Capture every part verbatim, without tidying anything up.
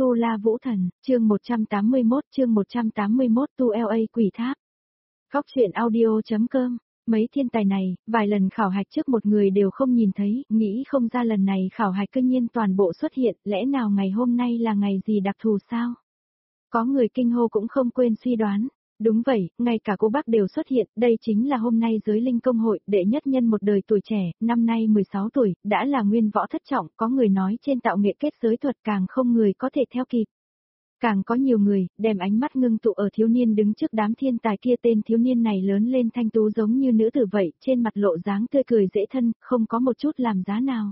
Tu La Vũ Thần, chương một trăm tám mươi mốt chương một trăm tám mươi mốt Tu lờ a Quỷ Tháp. Góc truyện audio.com. Mấy thiên tài này, vài lần khảo hạch trước một người đều không nhìn thấy, nghĩ không ra lần này khảo hạch cư nhiên toàn bộ xuất hiện, lẽ nào ngày hôm nay là ngày gì đặc thù sao? Có người kinh hô cũng không quên suy đoán. Đúng vậy, ngay cả cô bác đều xuất hiện, đây chính là hôm nay giới linh công hội, đệ nhất nhân một đời tuổi trẻ, năm nay mười sáu tuổi, đã là nguyên võ thất trọng, có người nói trên tạo nghệ kết giới thuật càng không người có thể theo kịp. Càng có nhiều người, đem ánh mắt ngưng tụ ở thiếu niên đứng trước đám thiên tài kia, tên thiếu niên này lớn lên thanh tú giống như nữ tử vậy, trên mặt lộ dáng tươi cười dễ thân, không có một chút làm giá nào.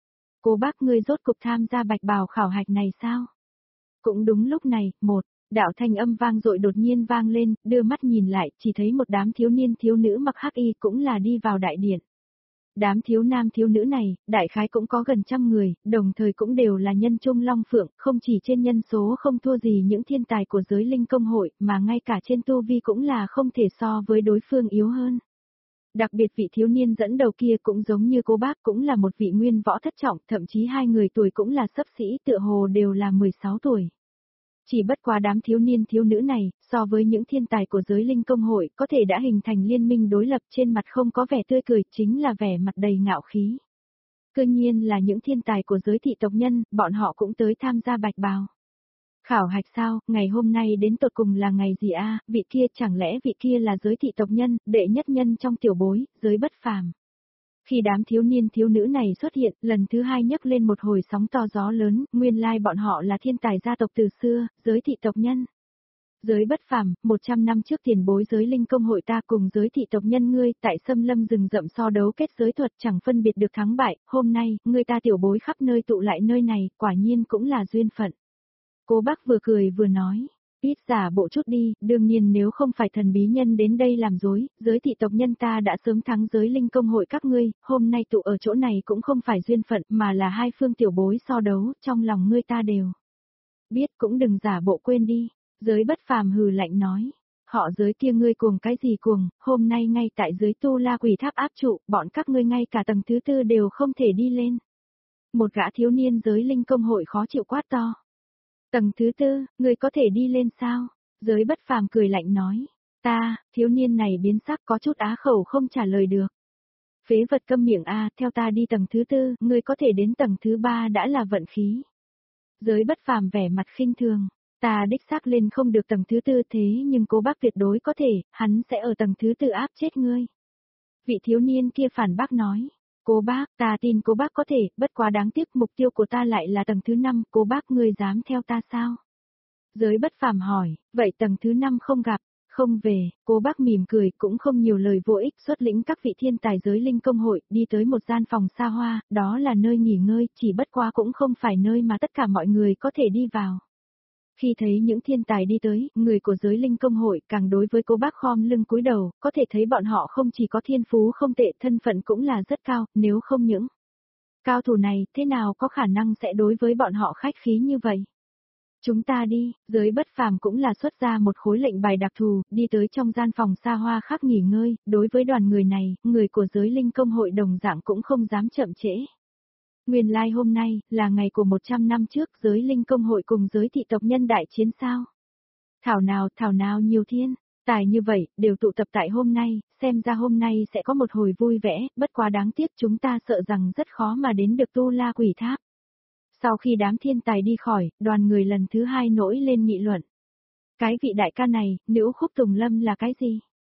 Cô bác ngươi rốt cục tham gia bạch bào khảo hạch này sao? Cũng đúng lúc này, một đạo thanh âm vang dội đột nhiên vang lên, đưa mắt nhìn lại, chỉ thấy một đám thiếu niên thiếu nữ mặc hắc y cũng là đi vào đại điện. Đám thiếu nam thiếu nữ này, đại khái cũng có gần trăm người, đồng thời cũng đều là nhân trung long phượng, không chỉ trên nhân số không thua gì những thiên tài của giới linh công hội, mà ngay cả trên tu vi cũng là không thể so với đối phương yếu hơn. Đặc biệt vị thiếu niên dẫn đầu kia cũng giống như cô bác, cũng là một vị nguyên võ thất trọng, thậm chí hai người tuổi cũng là xấp xỉ, tựa hồ đều là mười sáu tuổi. Chỉ bất quá đám thiếu niên thiếu nữ này, so với những thiên tài của giới linh công hội, có thể đã hình thành liên minh đối lập, trên mặt không có vẻ tươi cười, chính là vẻ mặt đầy ngạo khí. Cơ nhiên là những thiên tài của giới thị tộc nhân, bọn họ cũng tới tham gia bạch bào. Khảo hạch sao, ngày hôm nay đến tột cùng là ngày gì a? Vị kia chẳng lẽ vị kia là giới thị tộc nhân, đệ nhất nhân trong tiểu bối, giới bất phàm. Khi đám thiếu niên thiếu nữ này xuất hiện, lần thứ hai nhấc lên một hồi sóng to gió lớn, nguyên lai bọn họ là thiên tài gia tộc từ xưa, giới thị tộc nhân. Giới bất phàm, một trăm năm trước tiền bối giới linh công hội ta cùng giới thị tộc nhân ngươi tại xâm lâm rừng rậm so đấu kết giới thuật chẳng phân biệt được thắng bại, hôm nay, ngươi ta tiểu bối khắp nơi tụ lại nơi này, quả nhiên cũng là duyên phận. Cô bác vừa cười vừa nói. Ít giả bộ chút đi, đương nhiên nếu không phải thần bí nhân đến đây làm dối, giới thị tộc nhân ta đã sớm thắng giới linh công hội các ngươi, hôm nay tụ ở chỗ này cũng không phải duyên phận mà là hai phương tiểu bối so đấu, trong lòng ngươi ta đều. Biết cũng đừng giả bộ quên đi, giới bất phàm hừ lạnh nói, họ giới kia ngươi cuồng cái gì cuồng, hôm nay ngay tại giới Tu La Quỷ Tháp áp trụ, bọn các ngươi ngay cả tầng thứ tư đều không thể đi lên. Một gã thiếu niên giới linh công hội khó chịu quát to. Tầng thứ tư, người có thể đi lên sao? Giới bất phàm cười lạnh nói. Ta, thiếu niên này biến sắc có chút á khẩu không trả lời được. Phế vật câm miệng a, theo ta đi tầng thứ tư, người có thể đến tầng thứ ba đã là vận khí. Giới bất phàm vẻ mặt khinh thường. Ta đích xác lên không được tầng thứ tư thế nhưng cô bác tuyệt đối có thể, hắn sẽ ở tầng thứ tư áp chết ngươi. Vị thiếu niên kia phản bác nói. Cô bác, ta tin cô bác có thể, bất quá đáng tiếc mục tiêu của ta lại là tầng thứ năm, cô bác ngươi dám theo ta sao? Giới bất phàm hỏi, vậy tầng thứ năm không gặp, không về, cô bác mỉm cười cũng không nhiều lời vô ích, xuất lĩnh các vị thiên tài giới linh công hội, đi tới một gian phòng xa hoa, đó là nơi nghỉ ngơi, chỉ bất quá cũng không phải nơi mà tất cả mọi người có thể đi vào. Khi thấy những thiên tài đi tới, người của giới linh công hội càng đối với cô bác khom lưng cúi đầu, có thể thấy bọn họ không chỉ có thiên phú không tệ, thân phận cũng là rất cao, nếu không những cao thủ này, thế nào có khả năng sẽ đối với bọn họ khách khí như vậy? Chúng ta đi, giới bất phàm cũng là xuất ra một khối lệnh bài đặc thù, đi tới trong gian phòng xa hoa khác nghỉ ngơi, đối với đoàn người này, người của giới linh công hội đồng dạng cũng không dám chậm trễ. Nguyên lai like hôm nay, là ngày của một trăm năm trước giới linh công hội cùng giới thị tộc nhân đại chiến sao. Thảo nào, thảo nào nhiều thiên, tài như vậy, đều tụ tập tại hôm nay, xem ra hôm nay sẽ có một hồi vui vẻ, bất quá đáng tiếc chúng ta sợ rằng rất khó mà đến được Tu La Quỷ Tháp. Sau khi đám thiên tài đi khỏi, đoàn người lần thứ hai nổi lên nghị luận. Cái vị đại ca này, nữ khúc Tùng Lâm là cái gì?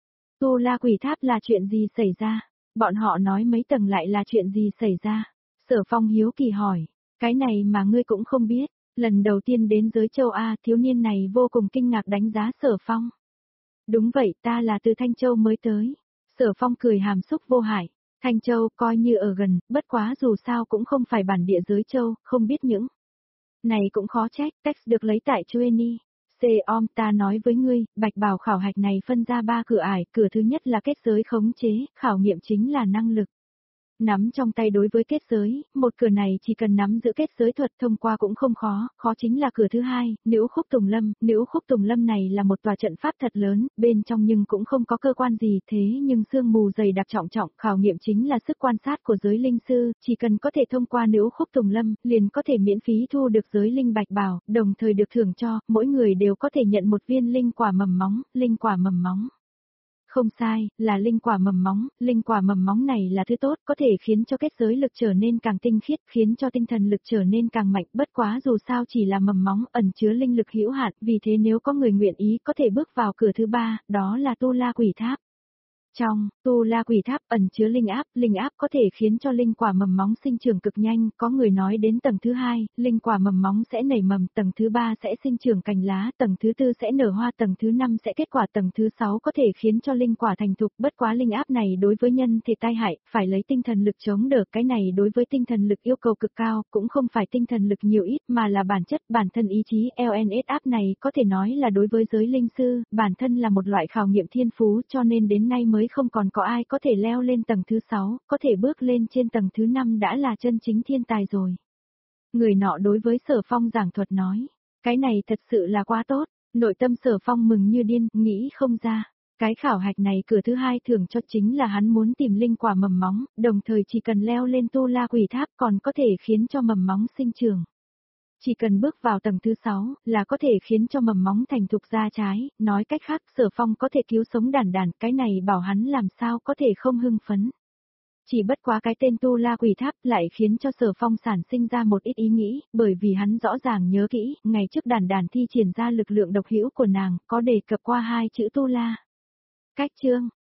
Tu La Quỷ Tháp là chuyện gì xảy ra? Bọn họ nói mấy tầng lại là chuyện gì xảy ra? Sở Phong hiếu kỳ hỏi, cái này mà ngươi cũng không biết, lần đầu tiên đến giới châu A, thiếu niên này vô cùng kinh ngạc đánh giá Sở Phong. Đúng vậy, ta là từ Thanh Châu mới tới. Sở Phong cười hàm xúc vô hại, Thanh Châu coi như ở gần, bất quá dù sao cũng không phải bản địa giới châu, không biết những này cũng khó trách, text được lấy tại Chueni. C-om ta nói với ngươi, bạch bào khảo hạch này phân ra ba cửa ải, cửa thứ nhất là kết giới khống chế, khảo nghiệm chính là năng lực. Nắm trong tay đối với kết giới, một cửa này chỉ cần nắm giữ kết giới thuật thông qua cũng không khó, khó chính là cửa thứ hai, Nữ Khúc Tùng Lâm. Nữ Khúc Tùng Lâm này là một tòa trận pháp thật lớn, bên trong nhưng cũng không có cơ quan gì, thế nhưng sương mù dày đặc trọng trọng, khảo nghiệm chính là sức quan sát của giới linh sư, chỉ cần có thể thông qua Nữ Khúc Tùng Lâm, liền có thể miễn phí thu được giới linh bạch bảo, đồng thời được thưởng cho, mỗi người đều có thể nhận một viên linh quả mầm móng, linh quả mầm móng. Không sai, là linh quả mầm móng, linh quả mầm móng này là thứ tốt, có thể khiến cho kết giới lực trở nên càng tinh khiết, khiến cho tinh thần lực trở nên càng mạnh, bất quá dù sao chỉ là mầm móng, ẩn chứa linh lực hữu hạn, vì thế nếu có người nguyện ý có thể bước vào cửa thứ ba, đó là Tu La Quỷ Tháp. Trong Tu La Quỷ Tháp ẩn chứa linh áp, linh áp có thể khiến cho linh quả mầm móng sinh trưởng cực nhanh, có người nói đến tầng thứ hai, linh quả mầm móng sẽ nảy mầm, tầng thứ ba sẽ sinh trưởng cành lá, tầng thứ tư sẽ nở hoa, tầng thứ năm sẽ kết quả, tầng thứ sáu có thể khiến cho linh quả thành thục, bất quá linh áp này đối với nhân thể tai hại, phải lấy tinh thần lực chống đỡ, cái này đối với tinh thần lực yêu cầu cực cao, cũng không phải tinh thần lực nhiều ít mà là bản chất, bản thân ý chí, lờ en ét áp này có thể nói là đối với giới linh sư, bản thân là một loại khảo nghiệm thiên phú, cho nên đến nay mới không còn có ai có thể leo lên tầng thứ sáu, có thể bước lên trên tầng thứ năm đã là chân chính thiên tài rồi. Người nọ đối với Sở Phong giảng thuật nói, cái này thật sự là quá tốt, nội tâm Sở Phong mừng như điên, nghĩ không ra. Cái khảo hạch này cửa thứ hai thưởng cho chính là hắn muốn tìm linh quả mầm móng, đồng thời chỉ cần leo lên Tu La Quỷ Tháp còn có thể khiến cho mầm móng sinh trưởng. Chỉ cần bước vào tầng thứ sáu là có thể khiến cho mầm móng thành thục ra trái, nói cách khác Sở Phong có thể cứu sống đàn đàn, cái này bảo hắn làm sao có thể không hưng phấn. Chỉ bất quá cái tên Tu La Quỷ Tháp lại khiến cho Sở Phong sản sinh ra một ít ý nghĩ, bởi vì hắn rõ ràng nhớ kỹ, ngày trước đàn đàn thi triển ra lực lượng độc hữu của nàng, có đề cập qua hai chữ Tu La. Cách chương